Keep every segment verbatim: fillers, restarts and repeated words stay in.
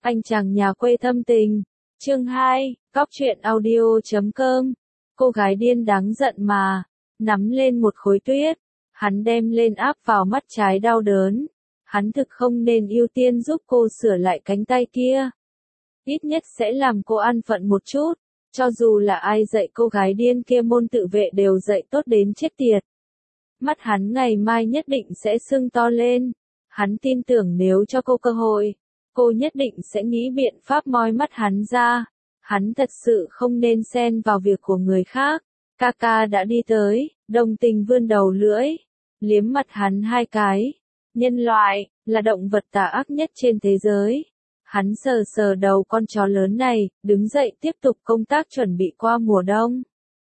Anh chàng nhà quê thâm tình. Chương hai, Cóc truyện audio chấm com. Cô gái điên đáng giận mà. Nắm lên một khối tuyết. Hắn đem lên áp vào mắt trái đau đớn. Hắn thực không nên ưu tiên giúp cô sửa lại cánh tay kia. Ít nhất sẽ làm cô an phận một chút. Cho dù là ai dạy cô gái điên kia môn tự vệ đều dạy tốt đến chết tiệt. Mắt hắn ngày mai nhất định sẽ sưng to lên. Hắn tin tưởng nếu cho cô cơ hội, cô nhất định sẽ nghĩ biện pháp moi mắt hắn ra. Hắn thật sự không nên xen vào việc của người khác. Kaka đã đi tới, đồng tình vươn đầu lưỡi, liếm mặt hắn hai cái. Nhân loại, là động vật tà ác nhất trên thế giới. Hắn sờ sờ đầu con chó lớn này, đứng dậy tiếp tục công tác chuẩn bị qua mùa đông.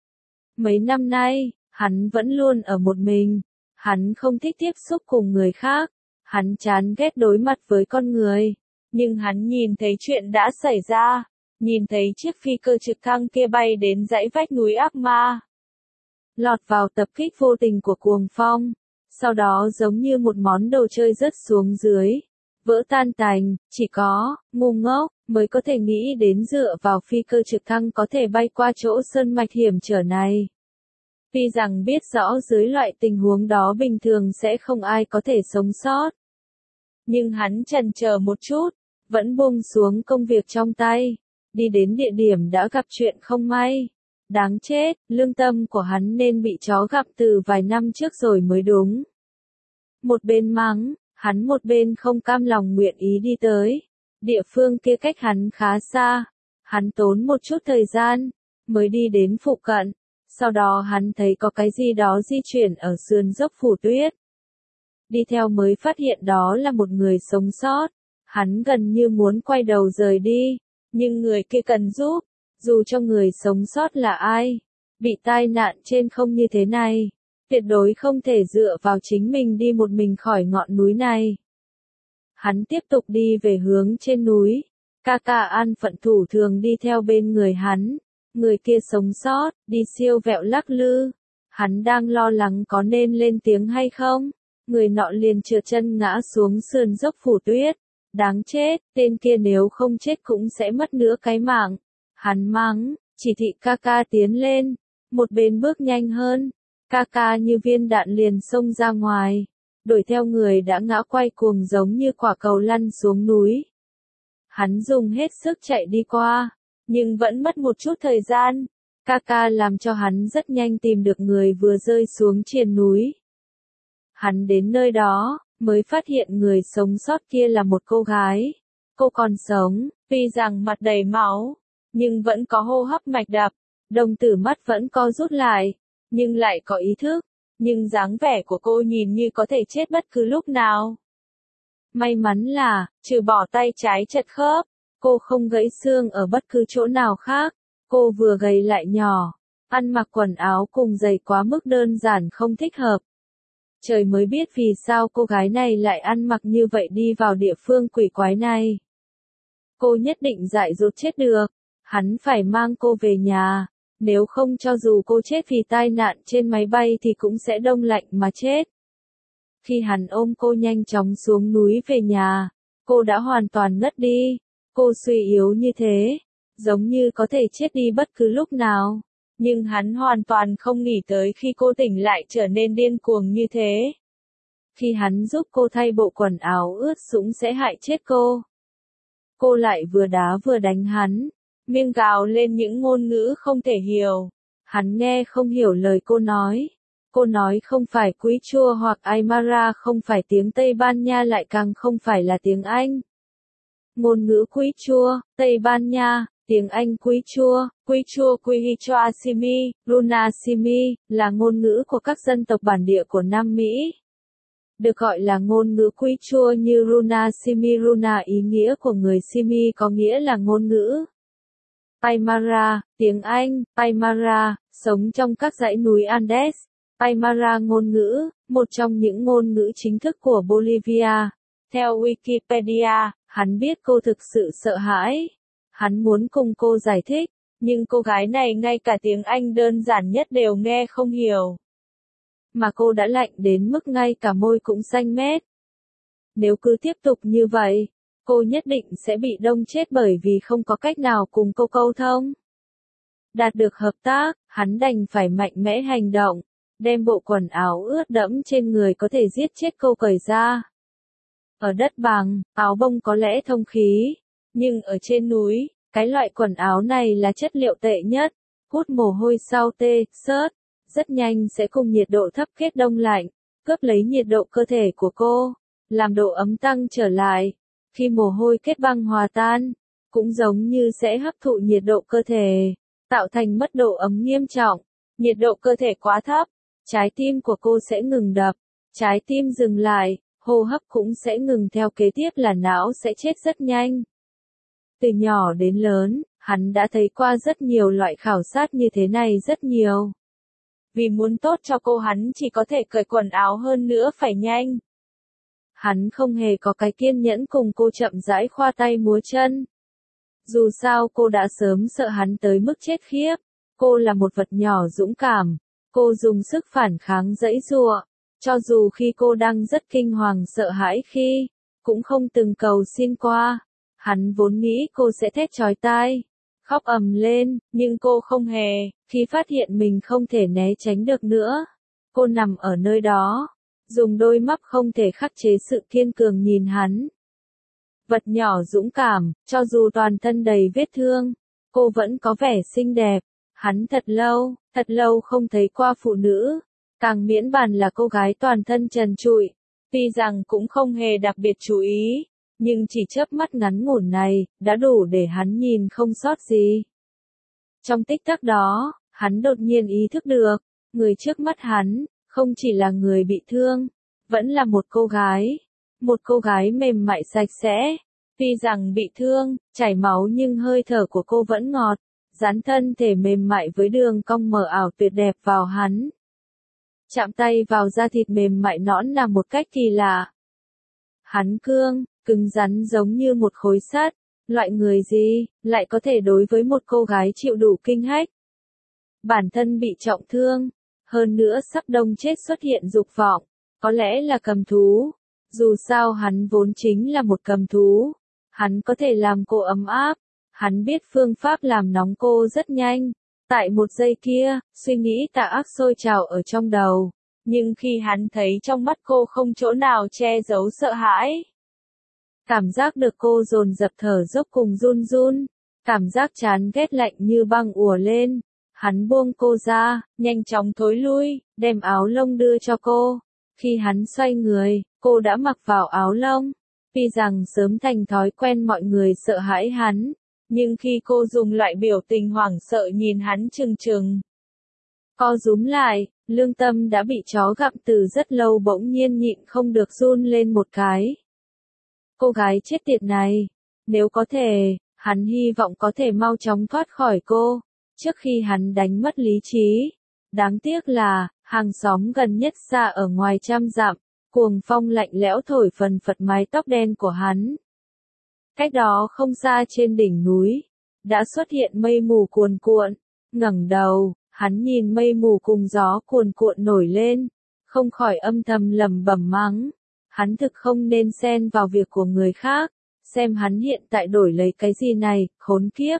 Mấy năm nay, hắn vẫn luôn ở một mình. Hắn không thích tiếp xúc cùng người khác. Hắn chán ghét đối mặt với con người. Nhưng hắn nhìn thấy chuyện đã xảy ra. Nhìn thấy chiếc phi cơ trực thăng kia bay đến dãy vách núi ác ma. Lọt vào tập kích vô tình của cuồng phong. Sau đó giống như một món đồ chơi rớt xuống dưới. Vỡ tan tành, chỉ có, ngu ngốc, mới có thể nghĩ đến dựa vào phi cơ trực thăng có thể bay qua chỗ sơn mạch hiểm trở này. Tuy rằng biết rõ dưới loại tình huống đó bình thường sẽ không ai có thể sống sót. Nhưng hắn chần chờ một chút, vẫn buông xuống công việc trong tay. Đi đến địa điểm đã gặp chuyện không may. Đáng chết, lương tâm của hắn nên bị chó gặp từ vài năm trước rồi mới đúng. Một bên mắng, hắn một bên không cam lòng nguyện ý đi tới. Địa phương kia cách hắn khá xa. Hắn tốn một chút thời gian, mới đi đến phụ cận. Sau đó hắn thấy có cái gì đó di chuyển ở sườn dốc phủ tuyết. Đi theo mới phát hiện đó là một người sống sót. Hắn gần như muốn quay đầu rời đi. Nhưng người kia cần giúp. Dù cho người sống sót là ai. Bị tai nạn trên không như thế này. Tuyệt đối không thể dựa vào chính mình đi một mình khỏi ngọn núi này. Hắn tiếp tục đi về hướng trên núi. Kaka an phận thủ thường đi theo bên người hắn. Người kia sống sót, đi siêu vẹo lắc lư. Hắn đang lo lắng có nên lên tiếng hay không. Người nọ liền trượt chân ngã xuống sườn dốc phủ tuyết. Đáng chết, tên kia nếu không chết cũng sẽ mất nửa cái mạng. Hắn mắng, chỉ thị Kaka tiến lên. Một bên bước nhanh hơn. Kaka như viên đạn liền xông ra ngoài. Đuổi theo người đã ngã quay cuồng giống như quả cầu lăn xuống núi. Hắn dùng hết sức chạy đi qua. Nhưng vẫn mất một chút thời gian. Kaka làm cho hắn rất nhanh tìm được người vừa rơi xuống triền núi. Hắn đến nơi đó, mới phát hiện người sống sót kia là một cô gái. Cô còn sống, tuy rằng mặt đầy máu, nhưng vẫn có hô hấp mạch đập, đồng tử mắt vẫn co rút lại, nhưng lại có ý thức. Nhưng dáng vẻ của cô nhìn như có thể chết bất cứ lúc nào. May mắn là, trừ bỏ tay trái chật khớp, cô không gãy xương ở bất cứ chỗ nào khác. Cô vừa gầy lại nhỏ, ăn mặc quần áo cùng giày quá mức đơn giản không thích hợp. Trời mới biết vì sao cô gái này lại ăn mặc như vậy đi vào địa phương quỷ quái này. Cô nhất định dại dột chết được. Hắn phải mang cô về nhà. Nếu không cho dù cô chết vì tai nạn trên máy bay thì cũng sẽ đông lạnh mà chết. Khi hắn ôm cô nhanh chóng xuống núi về nhà, cô đã hoàn toàn ngất đi. Cô suy yếu như thế, giống như có thể chết đi bất cứ lúc nào. Nhưng hắn hoàn toàn không nghĩ tới khi cô tỉnh lại trở nên điên cuồng như thế. Khi hắn giúp cô thay bộ quần áo ướt sũng sẽ hại chết cô. Cô lại vừa đá vừa đánh hắn, miệng gào lên những ngôn ngữ không thể hiểu. Hắn nghe không hiểu lời cô nói. Cô nói không phải quý chua hoặc Aymara, không phải tiếng Tây Ban Nha, lại càng không phải là tiếng Anh. Ngôn ngữ quý chua, Tây Ban Nha, tiếng Anh quý chua, quý chua Quihichoasimi, Runasimi, là ngôn ngữ của các dân tộc bản địa của Nam Mỹ. Được gọi là ngôn ngữ quý chua như Runasimi. Runa ý nghĩa của người Simi có nghĩa là ngôn ngữ. Aymara, tiếng Anh, Aymara, sống trong các dãy núi Andes. Aymara ngôn ngữ, một trong những ngôn ngữ chính thức của Bolivia. Theo Wikipedia, hắn biết cô thực sự sợ hãi. Hắn muốn cùng cô giải thích, nhưng cô gái này ngay cả tiếng Anh đơn giản nhất đều nghe không hiểu. Mà cô đã lạnh đến mức ngay cả môi cũng xanh mét. Nếu cứ tiếp tục như vậy, cô nhất định sẽ bị đông chết bởi vì không có cách nào cùng cô câu thông. Đạt được hợp tác, hắn đành phải mạnh mẽ hành động, đem bộ quần áo ướt đẫm trên người có thể giết chết cô cởi ra. Ở đất bằng, áo bông có lẽ thông khí, nhưng ở trên núi, cái loại quần áo này là chất liệu tệ nhất, hút mồ hôi sau tê, sớt, rất nhanh sẽ cùng nhiệt độ thấp kết đông lạnh, cướp lấy nhiệt độ cơ thể của cô, làm độ ấm tăng trở lại. Khi mồ hôi kết băng hòa tan, cũng giống như sẽ hấp thụ nhiệt độ cơ thể, tạo thành mất độ ấm nghiêm trọng. Nhiệt độ cơ thể quá thấp, trái tim của cô sẽ ngừng đập, trái tim dừng lại, hô hấp cũng sẽ ngừng, theo kế tiếp là não sẽ chết rất nhanh. Từ nhỏ đến lớn, hắn đã thấy qua rất nhiều loại khảo sát như thế này rất nhiều. Vì muốn tốt cho cô hắn chỉ có thể cởi quần áo, hơn nữa phải nhanh. Hắn không hề có cái kiên nhẫn cùng cô chậm rãi khoa tay múa chân. Dù sao cô đã sớm sợ hắn tới mức chết khiếp. Cô là một vật nhỏ dũng cảm. Cô dùng sức phản kháng giãy giụa. Cho dù khi cô đang rất kinh hoàng sợ hãi khi, cũng không từng cầu xin qua. Hắn vốn nghĩ cô sẽ thét chói tai, khóc ầm lên, nhưng cô không hề. Khi phát hiện mình không thể né tránh được nữa, cô nằm ở nơi đó, dùng đôi mắt không thể khắc chế sự kiên cường nhìn hắn. Vật nhỏ dũng cảm, cho dù toàn thân đầy vết thương, cô vẫn có vẻ xinh đẹp. Hắn thật lâu, thật lâu không thấy qua phụ nữ, càng miễn bàn là cô gái toàn thân trần trụi. Tuy rằng cũng không hề đặc biệt chú ý, nhưng chỉ chớp mắt ngắn ngủn này, đã đủ để hắn nhìn không sót gì. Trong tích tắc đó, hắn đột nhiên ý thức được, người trước mắt hắn, không chỉ là người bị thương, vẫn là một cô gái. Một cô gái mềm mại sạch sẽ. Tuy rằng bị thương, chảy máu nhưng hơi thở của cô vẫn ngọt, dán thân thể mềm mại với đường cong mờ ảo tuyệt đẹp vào hắn. Chạm tay vào da thịt mềm mại nõn nà một cách kỳ lạ. Hắn cương, cứng rắn giống như một khối sắt. Loại người gì, lại có thể đối với một cô gái chịu đủ kinh hách. Bản thân bị trọng thương, hơn nữa sắp đông chết xuất hiện dục vọng, có lẽ là cầm thú. Dù sao hắn vốn chính là một cầm thú. Hắn có thể làm cô ấm áp. Hắn biết phương pháp làm nóng cô rất nhanh. Tại một giây kia, suy nghĩ tà ác sôi trào ở trong đầu. Nhưng khi hắn thấy trong mắt cô không chỗ nào che giấu sợ hãi. Cảm giác được cô dồn dập thở dốc cùng run run. Cảm giác chán ghét lạnh như băng ùa lên. Hắn buông cô ra, nhanh chóng thối lui, đem áo lông đưa cho cô. Khi hắn xoay người, cô đã mặc vào áo lông. Tuy rằng sớm thành thói quen mọi người sợ hãi hắn, nhưng khi cô dùng loại biểu tình hoảng sợ nhìn hắn trừng trừng, co rúm lại, lương tâm đã bị chó gặm từ rất lâu bỗng nhiên nhịn không được run lên một cái. Cô gái chết tiệt này, nếu có thể, hắn hy vọng có thể mau chóng thoát khỏi cô, trước khi hắn đánh mất lý trí. Đáng tiếc là, hàng xóm gần nhất xa ở ngoài trăm dặm, cuồng phong lạnh lẽo thổi phần phật mái tóc đen của hắn. Cách đó không xa trên đỉnh núi, đã xuất hiện mây mù cuồn cuộn. Ngẩng đầu, hắn nhìn mây mù cùng gió cuồn cuộn nổi lên, không khỏi âm thầm lẩm bẩm mắng. Hắn thực không nên xen vào việc của người khác, xem hắn hiện tại đổi lấy cái gì này, khốn kiếp.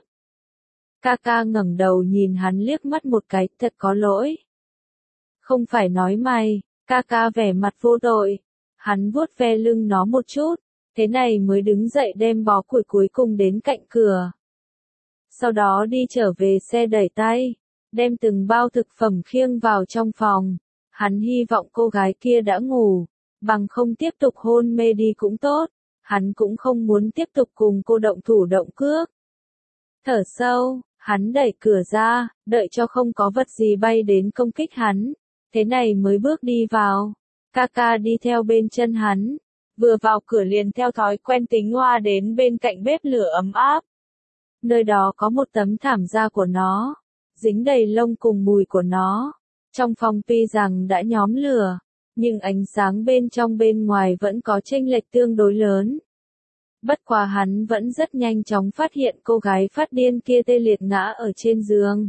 Ca ca ngẩng đầu nhìn hắn liếc mắt một cái, thật có lỗi. Không phải nói mày, ca ca vẻ mặt vô tội. Hắn vuốt ve lưng nó một chút, thế này mới đứng dậy đem bó củi cuối cùng đến cạnh cửa. Sau đó đi trở về xe đẩy tay, đem từng bao thực phẩm khiêng vào trong phòng. Hắn hy vọng cô gái kia đã ngủ, bằng không tiếp tục hôn mê đi cũng tốt. Hắn cũng không muốn tiếp tục cùng cô động thủ động cước. Thở sâu, hắn đẩy cửa ra, đợi cho không có vật gì bay đến công kích hắn. Thế này mới bước đi vào. Kaka đi theo bên chân hắn. Vừa vào cửa liền theo thói quen tính hoa đến bên cạnh bếp lửa ấm áp. Nơi đó có một tấm thảm da của nó, dính đầy lông cùng mùi của nó. Trong phòng tuy rằng đã nhóm lửa, nhưng ánh sáng bên trong bên ngoài vẫn có chênh lệch tương đối lớn. Bất quá hắn vẫn rất nhanh chóng phát hiện cô gái phát điên kia tê liệt ngã ở trên giường.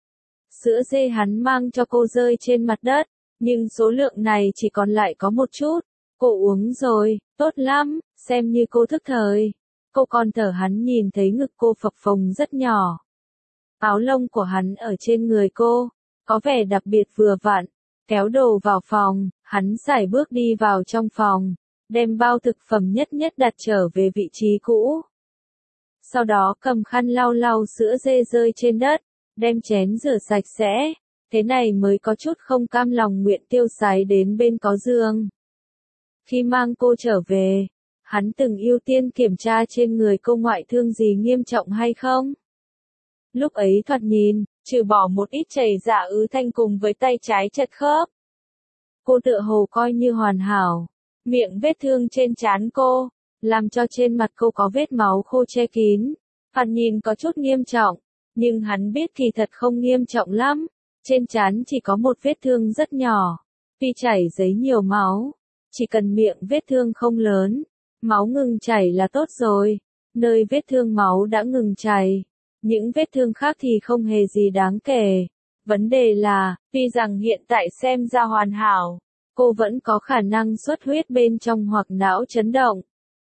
Sữa dê hắn mang cho cô rơi trên mặt đất, nhưng số lượng này chỉ còn lại có một chút. Cô uống rồi, tốt lắm, xem như cô thức thời. Cô còn thở hắn nhìn thấy ngực cô phập phồng rất nhỏ. Áo lông của hắn ở trên người cô, có vẻ đặc biệt vừa vặn. Kéo đồ vào phòng, hắn sải bước đi vào trong phòng, đem bao thực phẩm nhất nhất đặt trở về vị trí cũ. Sau đó cầm khăn lau lau sữa dê rơi trên đất, đem chén rửa sạch sẽ, thế này mới có chút không cam lòng nguyện tiêu sái đến bên có giường. Khi mang cô trở về, hắn từng ưu tiên kiểm tra trên người cô ngoại thương gì nghiêm trọng hay không. Lúc ấy thoạt nhìn, trừ bỏ một ít chảy dạ ứ thanh cùng với tay trái chật khớp. Cô tựa hồ coi như hoàn hảo, miệng vết thương trên trán cô, làm cho trên mặt cô có vết máu khô che kín. Thoạt nhìn có chút nghiêm trọng, nhưng hắn biết kỳ thật không nghiêm trọng lắm, trên trán chỉ có một vết thương rất nhỏ, tuy chảy giấy nhiều máu, chỉ cần miệng vết thương không lớn, máu ngừng chảy là tốt rồi, nơi vết thương máu đã ngừng chảy. Những vết thương khác thì không hề gì đáng kể. Vấn đề là, tuy rằng hiện tại xem ra hoàn hảo, cô vẫn có khả năng xuất huyết bên trong hoặc não chấn động.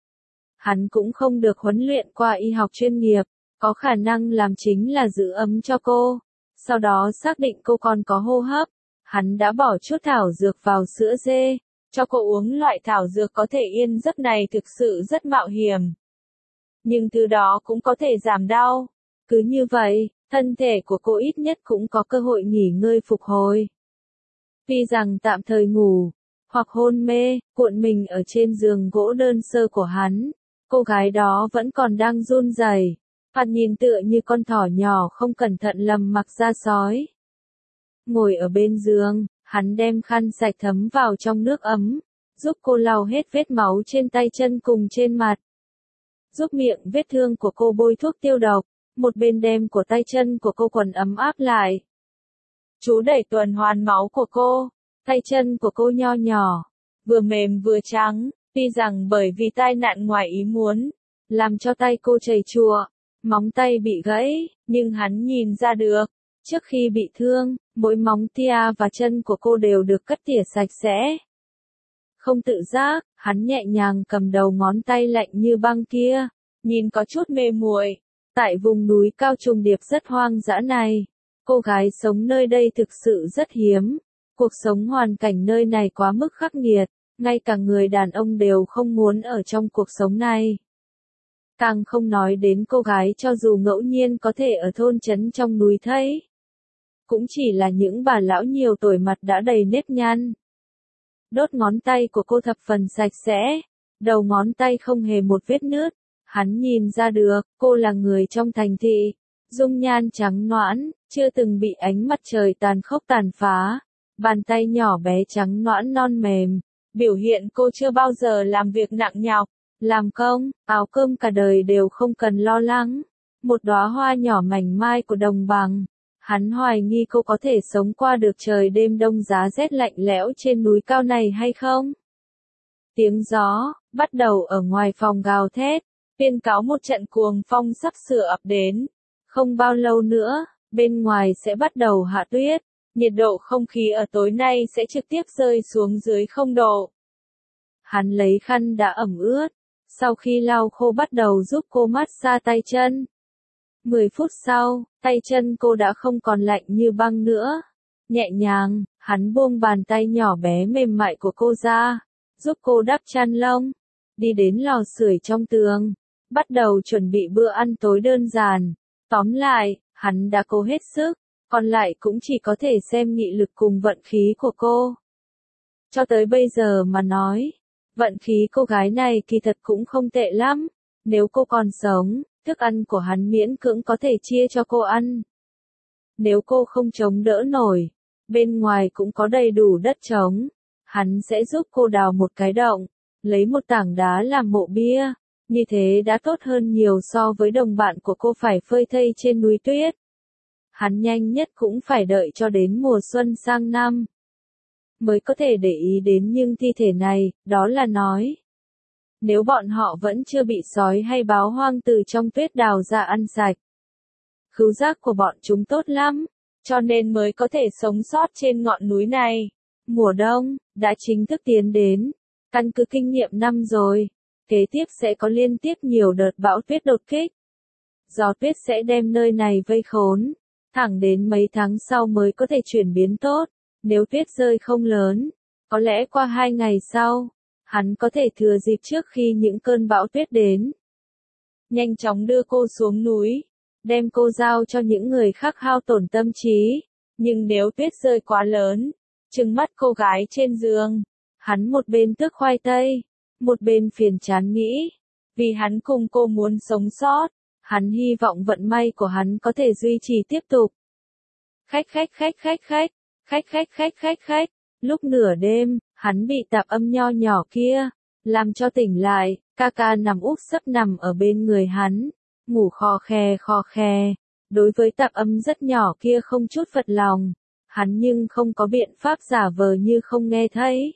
Hắn cũng không được huấn luyện qua y học chuyên nghiệp, có khả năng làm chính là giữ ấm cho cô. Sau đó xác định cô còn có hô hấp, hắn đã bỏ chút thảo dược vào sữa dê, cho cô uống loại thảo dược có thể yên giấc này thực sự rất mạo hiểm. Nhưng từ đó cũng có thể giảm đau. Cứ như vậy, thân thể của cô ít nhất cũng có cơ hội nghỉ ngơi phục hồi. Tuy rằng tạm thời ngủ, hoặc hôn mê, cuộn mình ở trên giường gỗ đơn sơ của hắn, cô gái đó vẫn còn đang run rẩy, thoạt nhìn tựa như con thỏ nhỏ không cẩn thận lầm mặc ra sói. Ngồi ở bên giường, hắn đem khăn sạch thấm vào trong nước ấm, giúp cô lau hết vết máu trên tay chân cùng trên mặt. Giúp miệng vết thương của cô bôi thuốc tiêu độc. Một bên đem của tay chân của cô quần ấm áp lại. Chú đẩy tuần hoàn máu của cô, tay chân của cô nho nhỏ, vừa mềm vừa trắng, tuy rằng bởi vì tai nạn ngoài ý muốn, làm cho tay cô chảy chùa, móng tay bị gãy, nhưng hắn nhìn ra được, trước khi bị thương, mỗi móng tia và chân của cô đều được cắt tỉa sạch sẽ. Không tự giác, hắn nhẹ nhàng cầm đầu ngón tay lạnh như băng kia, nhìn có chút mê muội. Tại vùng núi cao trùng điệp rất hoang dã này, cô gái sống nơi đây thực sự rất hiếm. Cuộc sống hoàn cảnh nơi này quá mức khắc nghiệt, ngay cả người đàn ông đều không muốn ở trong cuộc sống này. Càng không nói đến cô gái cho dù ngẫu nhiên có thể ở thôn trấn trong núi thấy. Cũng chỉ là những bà lão nhiều tuổi mặt đã đầy nếp nhăn. Đốt ngón tay của cô thập phần sạch sẽ, đầu ngón tay không hề một vết nứt. Hắn nhìn ra được, cô là người trong thành thị, dung nhan trắng nõn, chưa từng bị ánh mặt trời tàn khốc tàn phá, bàn tay nhỏ bé trắng nõn non mềm, biểu hiện cô chưa bao giờ làm việc nặng nhọc, làm công, áo cơm cả đời đều không cần lo lắng, một đóa hoa nhỏ mảnh mai của đồng bằng. Hắn hoài nghi cô có thể sống qua được trời đêm đông giá rét lạnh lẽo trên núi cao này hay không? Tiếng gió, bắt đầu ở ngoài phòng gào thét. Tuyên cáo một trận cuồng phong sắp sửa ập đến. Không bao lâu nữa, bên ngoài sẽ bắt đầu hạ tuyết. Nhiệt độ không khí ở tối nay sẽ trực tiếp rơi xuống dưới không độ. Hắn lấy khăn đã ẩm ướt. Sau khi lau khô bắt đầu giúp cô massage tay chân. Mười phút sau, tay chân cô đã không còn lạnh như băng nữa. Nhẹ nhàng, hắn buông bàn tay nhỏ bé mềm mại của cô ra, giúp cô đắp chăn lông. Đi đến lò sưởi trong tường. Bắt đầu chuẩn bị bữa ăn tối đơn giản. Tóm lại, hắn đã cố hết sức, còn lại cũng chỉ có thể xem nghị lực cùng vận khí của cô. Cho tới bây giờ mà nói, vận khí cô gái này kỳ thật cũng không tệ lắm. Nếu cô còn sống, thức ăn của hắn miễn cưỡng có thể chia cho cô ăn. Nếu cô không chống đỡ nổi, bên ngoài cũng có đầy đủ đất trống. Hắn sẽ giúp cô đào một cái động, lấy một tảng đá làm mộ bia. Như thế đã tốt hơn nhiều so với đồng bạn của cô phải phơi thây trên núi tuyết. Hắn nhanh nhất cũng phải đợi cho đến mùa xuân sang năm mới có thể để ý đến những thi thể này, đó là nói. Nếu bọn họ vẫn chưa bị sói hay báo hoang từ trong tuyết đào ra ăn sạch. Khứu giác của bọn chúng tốt lắm, cho nên mới có thể sống sót trên ngọn núi này. Mùa đông, đã chính thức tiến đến, căn cứ kinh nghiệm năm rồi. kế tiếp sẽ có liên tiếp nhiều đợt bão tuyết đột kích. Gió tuyết sẽ đem nơi này vây khốn, thẳng đến mấy tháng sau mới có thể chuyển biến tốt, nếu tuyết rơi không lớn, có lẽ qua hai ngày sau, hắn có thể thừa dịp trước khi những cơn bão tuyết đến. Nhanh chóng đưa cô xuống núi, đem cô giao cho những người khác hao tổn tâm trí, nhưng nếu tuyết rơi quá lớn, trừng mắt cô gái trên giường, hắn một bên tước khoai tây, một bên phiền chán nghĩ, vì hắn cùng cô muốn sống sót, hắn hy vọng vận may của hắn có thể duy trì tiếp tục. Khách khách khách khách khách, khách khách khách khách khách, lúc nửa đêm, hắn bị tạp âm nho nhỏ kia, làm cho tỉnh lại, ca ca nằm úp sấp nằm ở bên người hắn, ngủ khò khè khò khè, đối với tạp âm rất nhỏ kia không chút phật lòng, hắn nhưng không có biện pháp giả vờ như không nghe thấy.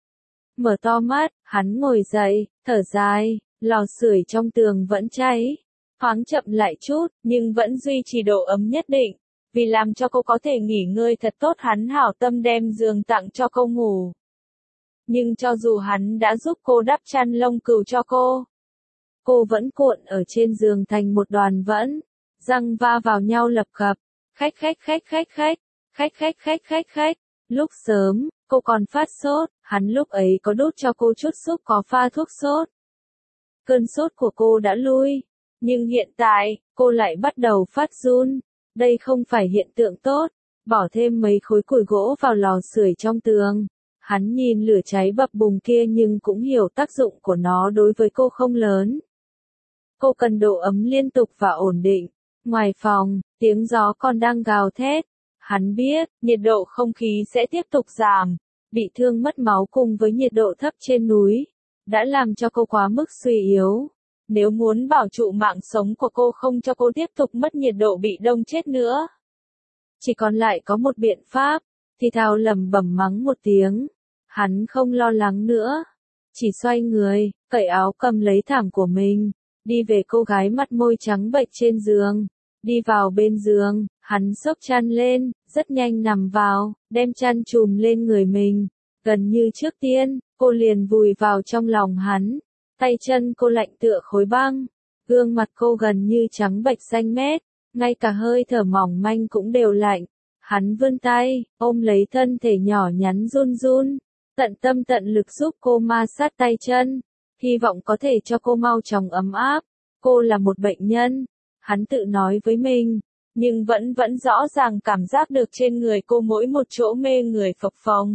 Mở to mắt, hắn ngồi dậy, thở dài, lò sưởi trong tường vẫn cháy, thoáng chậm lại chút, nhưng vẫn duy trì độ ấm nhất định, vì làm cho cô có thể nghỉ ngơi thật tốt hắn hảo tâm đem giường tặng cho cô ngủ. Nhưng cho dù hắn đã giúp cô đắp chăn lông cừu cho cô, cô vẫn cuộn ở trên giường thành một đoàn vẫn, răng va vào nhau lập cập, khách khách khách khách khách, khách khách khách khách khách, lúc sớm, cô còn phát sốt, hắn lúc ấy có đút cho cô chút súp có pha thuốc sốt. Cơn sốt của cô đã lui, nhưng hiện tại, cô lại bắt đầu phát run, đây không phải hiện tượng tốt, bỏ thêm mấy khối củi gỗ vào lò sưởi trong tường. Hắn nhìn lửa cháy bập bùng kia nhưng cũng hiểu tác dụng của nó đối với cô không lớn. Cô cần độ ấm liên tục và ổn định. Ngoài phòng, tiếng gió còn đang gào thét. Hắn biết, nhiệt độ không khí sẽ tiếp tục giảm. Bị thương mất máu cùng với nhiệt độ thấp trên núi, đã làm cho cô quá mức suy yếu. Nếu muốn bảo trụ mạng sống của cô không cho cô tiếp tục mất nhiệt độ bị đông chết nữa. Chỉ còn lại có một biện pháp, thì thào lẩm bẩm mắng một tiếng. Hắn không lo lắng nữa, chỉ xoay người, cởi áo cầm lấy thảm của mình, đi về cô gái mặt môi trắng bệch trên giường, đi vào bên giường, hắn xốc chăn lên, rất nhanh nằm vào, đem chăn trùm lên người mình, gần như trước tiên, cô liền vùi vào trong lòng hắn, tay chân cô lạnh tựa khối băng, gương mặt cô gần như trắng bệch xanh mét, ngay cả hơi thở mỏng manh cũng đều lạnh, hắn vươn tay, ôm lấy thân thể nhỏ nhắn run run. Tận tâm tận lực giúp cô ma sát tay chân, hy vọng có thể cho cô mau chóng ấm áp. Cô là một bệnh nhân, hắn tự nói với mình, nhưng vẫn vẫn rõ ràng cảm giác được trên người cô mỗi một chỗ mê người phập phồng.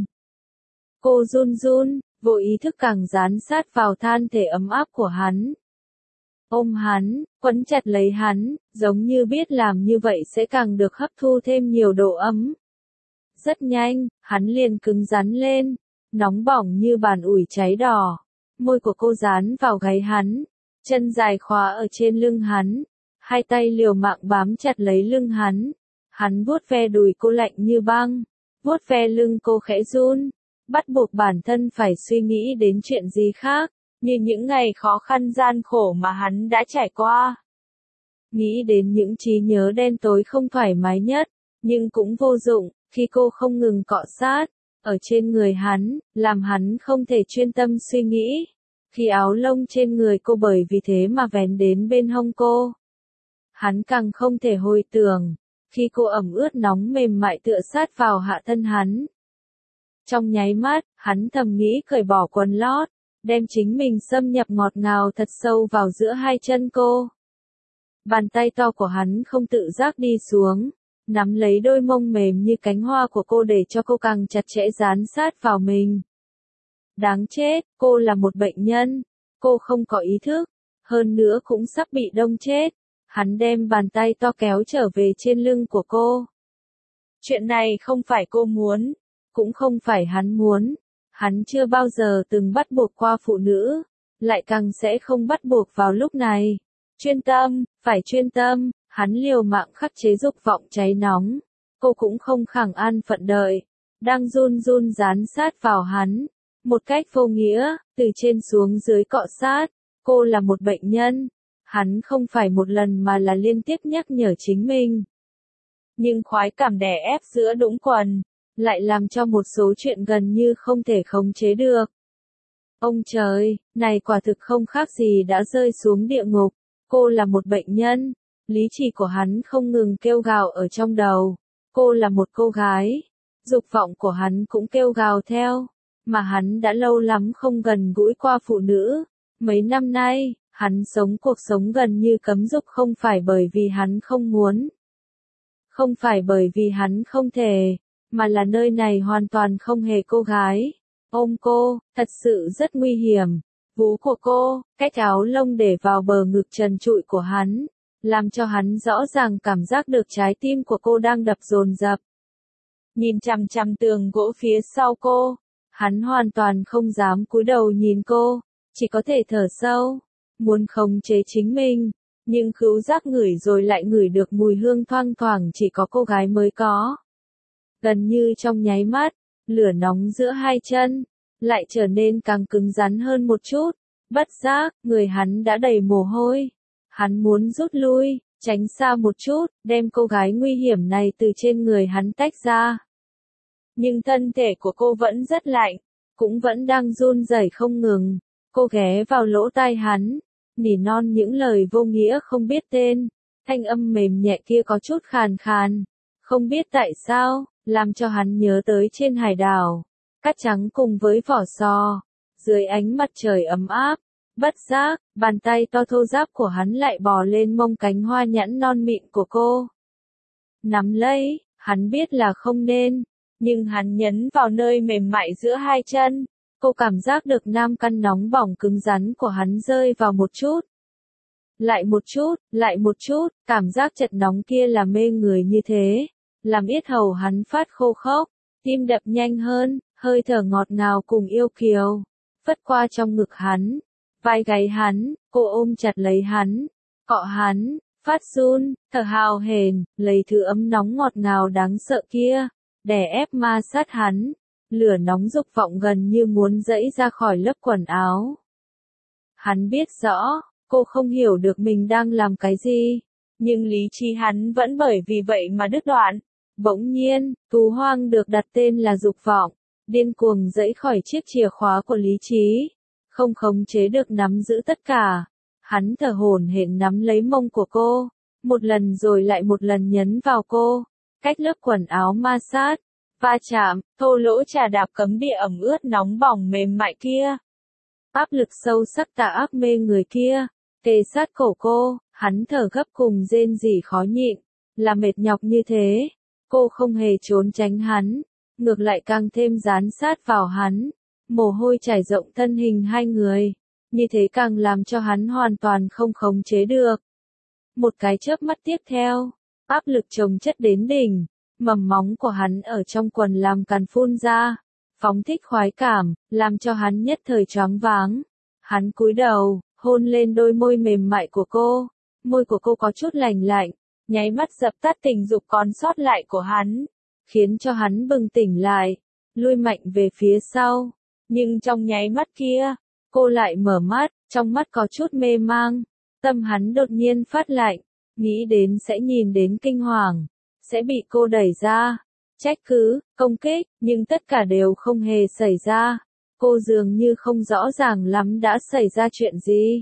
Cô run run, vô ý thức càng dán sát vào than thể ấm áp của hắn. Ôm hắn, quấn chặt lấy hắn, giống như biết làm như vậy sẽ càng được hấp thu thêm nhiều độ ấm. Rất nhanh, hắn liền cứng rắn lên. Nóng bỏng như bàn ủi cháy đỏ, môi của cô dán vào gáy hắn, chân dài khóa ở trên lưng hắn, hai tay liều mạng bám chặt lấy lưng hắn, hắn vuốt ve đùi cô lạnh như băng, vuốt ve lưng cô khẽ run, bắt buộc bản thân phải suy nghĩ đến chuyện gì khác, như những ngày khó khăn gian khổ mà hắn đã trải qua. Nghĩ đến những trí nhớ đen tối không thoải mái nhất, nhưng cũng vô dụng, khi cô không ngừng cọ sát ở trên người hắn, làm hắn không thể chuyên tâm suy nghĩ. Khi áo lông trên người cô bởi vì thế mà vén đến bên hông cô. Hắn càng không thể hồi tưởng, khi cô ẩm ướt nóng mềm mại tựa sát vào hạ thân hắn. Trong nháy mắt, hắn thầm nghĩ cởi bỏ quần lót, đem chính mình xâm nhập ngọt ngào thật sâu vào giữa hai chân cô. Bàn tay to của hắn không tự giác đi xuống, nắm lấy đôi mông mềm như cánh hoa của cô để cho cô càng chặt chẽ dán sát vào mình. Đáng chết, cô là một bệnh nhân, cô không có ý thức, hơn nữa cũng sắp bị đông chết. Hắn đem bàn tay to kéo trở về trên lưng của cô. Chuyện này không phải cô muốn, cũng không phải hắn muốn. Hắn chưa bao giờ từng bắt buộc qua phụ nữ, lại càng sẽ không bắt buộc vào lúc này. Chuyên tâm, phải chuyên tâm. Hắn liều mạng khắc chế dục vọng cháy nóng, cô cũng không khẳng an phận đợi, đang run run dán sát vào hắn, một cách vô nghĩa, từ trên xuống dưới cọ sát, cô là một bệnh nhân, hắn không phải một lần mà là liên tiếp nhắc nhở chính mình. Nhưng khoái cảm đè ép giữa đũng quần, lại làm cho một số chuyện gần như không thể khống chế được. Ông trời, này quả thực không khác gì đã rơi xuống địa ngục. Cô là một bệnh nhân. Lý trí của hắn không ngừng kêu gào ở trong đầu. Cô là một cô gái. Dục vọng của hắn cũng kêu gào theo. Mà hắn đã lâu lắm không gần gũi qua phụ nữ. Mấy năm nay, hắn sống cuộc sống gần như cấm dục không phải bởi vì hắn không muốn. Không phải bởi vì hắn không thể, mà là nơi này hoàn toàn không hề cô gái. Ôm cô, thật sự rất nguy hiểm. Vú của cô, cách áo lông để vào bờ ngực trần trụi của hắn, làm cho hắn rõ ràng cảm giác được trái tim của cô đang đập dồn dập. Nhìn chằm chằm tường gỗ phía sau cô, hắn hoàn toàn không dám cúi đầu nhìn cô, chỉ có thể thở sâu, muốn khống chế chính mình, nhưng khứu giác ngửi rồi lại ngửi được mùi hương thoang thoảng chỉ có cô gái mới có. Gần như trong nháy mắt, lửa nóng giữa hai chân, lại trở nên càng cứng rắn hơn một chút, bất giác, người hắn đã đầy mồ hôi. Hắn muốn rút lui, tránh xa một chút, đem cô gái nguy hiểm này từ trên người hắn tách ra. Nhưng thân thể của cô vẫn rất lạnh, cũng vẫn đang run rẩy không ngừng. Cô ghé vào lỗ tai hắn, nỉ non những lời vô nghĩa không biết tên. Thanh âm mềm nhẹ kia có chút khàn khàn, không biết tại sao, làm cho hắn nhớ tới trên hải đảo, cát trắng cùng với vỏ sò, dưới ánh mặt trời ấm áp. Bất giác, bàn tay to thô ráp của hắn lại bò lên mông cánh hoa nhãn non mịn của cô. Nắm lấy, hắn biết là không nên, nhưng hắn nhấn vào nơi mềm mại giữa hai chân. Cô cảm giác được nam căn nóng bỏng cứng rắn của hắn rơi vào một chút. Lại một chút, lại một chút, cảm giác chật nóng kia là mê người như thế, làm yết hầu hắn phát khô khốc, tim đập nhanh hơn, hơi thở ngọt ngào cùng yêu kiều, phất qua trong ngực hắn, vai gáy hắn, cô ôm chặt lấy hắn, cọ hắn, phát run, thở hào hển, lấy thứ ấm nóng ngọt ngào đáng sợ kia, đè ép ma sát hắn, lửa nóng dục vọng gần như muốn giãy ra khỏi lớp quần áo. Hắn biết rõ, cô không hiểu được mình đang làm cái gì, nhưng lý trí hắn vẫn bởi vì vậy mà đứt đoạn. Bỗng nhiên, thú hoang được đặt tên là dục vọng, điên cuồng giãy khỏi chiếc chìa khóa của lý trí, không khống chế được nắm giữ tất cả. Hắn thở hổn hển nắm lấy mông của cô, một lần rồi lại một lần nhấn vào cô, cách lớp quần áo ma sát, va chạm, thô lỗ trà đạp cấm địa ẩm ướt nóng bỏng mềm mại kia. Áp lực sâu sắc tà ác mê người kia, kề sát cổ cô, hắn thở gấp cùng rên rỉ khó nhịn, là mệt nhọc như thế. Cô không hề trốn tránh hắn, ngược lại càng thêm dán sát vào hắn, mồ hôi trải rộng thân hình hai người, như thế càng làm cho hắn hoàn toàn không khống chế được. Một cái chớp mắt tiếp theo, áp lực chồng chất đến đỉnh, mầm móng của hắn ở trong quần làm càn phun ra, phóng thích khoái cảm, làm cho hắn nhất thời choáng váng. Hắn cúi đầu, hôn lên đôi môi mềm mại của cô, môi của cô có chút lành lạnh, nháy mắt dập tắt tình dục còn sót lại của hắn, khiến cho hắn bừng tỉnh lại, lui mạnh về phía sau. Nhưng trong nháy mắt kia, cô lại mở mắt, trong mắt có chút mê mang, tâm hắn đột nhiên phát lạnh, nghĩ đến sẽ nhìn đến kinh hoàng, sẽ bị cô đẩy ra, trách cứ, công kích, nhưng tất cả đều không hề xảy ra. Cô dường như không rõ ràng lắm đã xảy ra chuyện gì.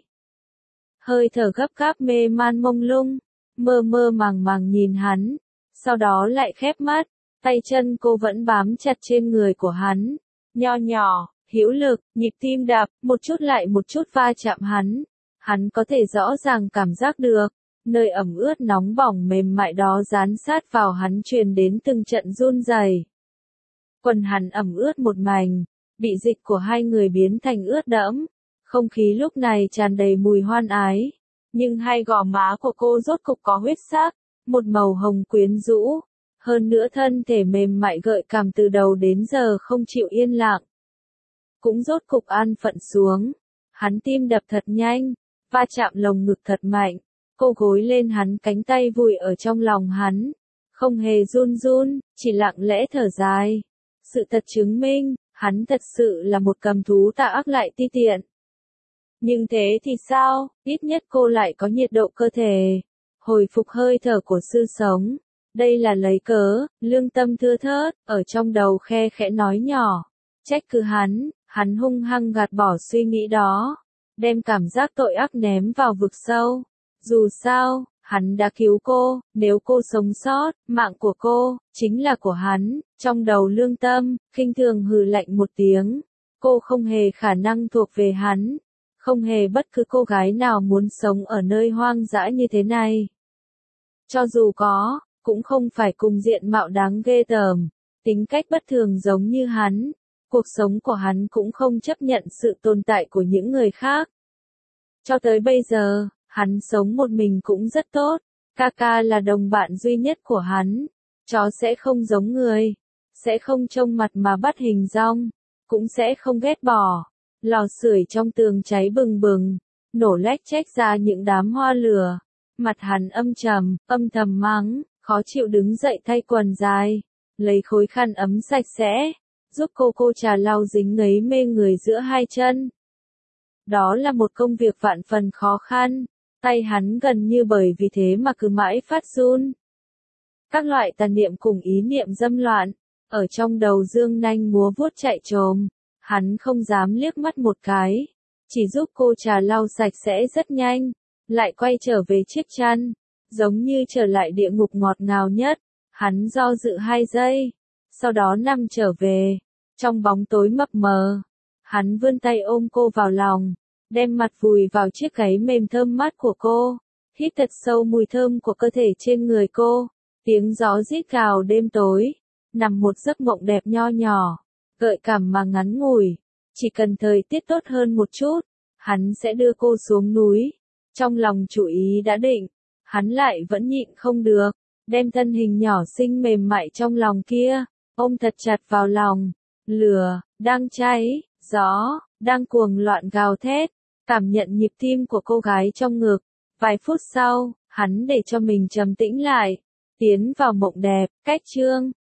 Hơi thở gấp gáp mê man mông lung, mơ mơ màng màng nhìn hắn, sau đó lại khép mắt, tay chân cô vẫn bám chặt trên người của hắn, nho nhỏ, hữu lực, nhịp tim đập, một chút lại một chút va chạm hắn. Hắn có thể rõ ràng cảm giác được, nơi ẩm ướt nóng bỏng mềm mại đó dán sát vào hắn truyền đến từng trận run rẩy. Quần hắn ẩm ướt một mảnh, bị dịch của hai người biến thành ướt đẫm, không khí lúc này tràn đầy mùi hoan ái, nhưng hai gò má của cô rốt cục có huyết sắc, một màu hồng quyến rũ, hơn nữa thân thể mềm mại gợi cảm từ đầu đến giờ không chịu yên lặng. Cũng rốt cục an phận xuống, hắn tim đập thật nhanh, va chạm lồng ngực thật mạnh, cô gối lên hắn cánh tay vùi ở trong lòng hắn, không hề run run, chỉ lặng lẽ thở dài. Sự thật chứng minh, hắn thật sự là một cầm thú tà ác lại ti tiện. Nhưng thế thì sao, ít nhất cô lại có nhiệt độ cơ thể, hồi phục hơi thở của sư sống. Đây là lấy cớ, lương tâm thưa thớt, ở trong đầu khe khẽ nói nhỏ, trách cứ hắn, Hắn hung hăng gạt bỏ suy nghĩ đó, đem cảm giác tội ác ném vào vực sâu. Dù sao, hắn đã cứu cô, nếu cô sống sót, mạng của cô, chính là của hắn. Trong đầu lương tâm, khinh thường hừ lạnh một tiếng. Cô không hề khả năng thuộc về hắn. Không hề bất cứ cô gái nào muốn sống ở nơi hoang dã như thế này. Cho dù có, cũng không phải cùng diện mạo đáng ghê tởm, tính cách bất thường giống như hắn. Cuộc sống của hắn cũng không chấp nhận sự tồn tại của những người khác. Cho tới bây giờ, hắn sống một mình cũng rất tốt. Kaka là đồng bạn duy nhất của hắn. Chó sẽ không giống người, sẽ không trông mặt mà bắt hình dong, cũng sẽ không ghét bỏ. Lò sưởi trong tường cháy bừng bừng, nổ lách chách ra những đám hoa lửa. Mặt hắn âm trầm, âm thầm mắng, khó chịu đứng dậy thay quần dài, lấy khối khăn ấm sạch sẽ, giúp cô cô trà lau dính ngấy mê người giữa hai chân. Đó là một công việc vạn phần khó khăn, tay hắn gần như bởi vì thế mà cứ mãi phát run. Các loại tà niệm cùng ý niệm dâm loạn, ở trong đầu dương nanh múa vuốt chạy trồm, hắn không dám liếc mắt một cái, chỉ giúp cô trà lau sạch sẽ rất nhanh, lại quay trở về chiếc chăn, giống như trở lại địa ngục ngọt ngào nhất. Hắn do dự hai giây, sau đó nằm trở về, trong bóng tối mập mờ, hắn vươn tay ôm cô vào lòng, đem mặt vùi vào chiếc gáy mềm thơm mát của cô, hít thật sâu mùi thơm của cơ thể trên người cô, tiếng gió rít gào đêm tối, nằm một giấc mộng đẹp nho nhỏ, gợi cảm mà ngắn ngủi, chỉ cần thời tiết tốt hơn một chút, hắn sẽ đưa cô xuống núi. Trong lòng chủ ý đã định, hắn lại vẫn nhịn không được, đem thân hình nhỏ xinh mềm mại trong lòng kia, ôm thật chặt vào lòng. Lửa, đang cháy, gió, đang cuồng loạn gào thét, cảm nhận nhịp tim của cô gái trong ngực. Vài phút sau, hắn để cho mình trầm tĩnh lại, tiến vào mộng đẹp. Cách chương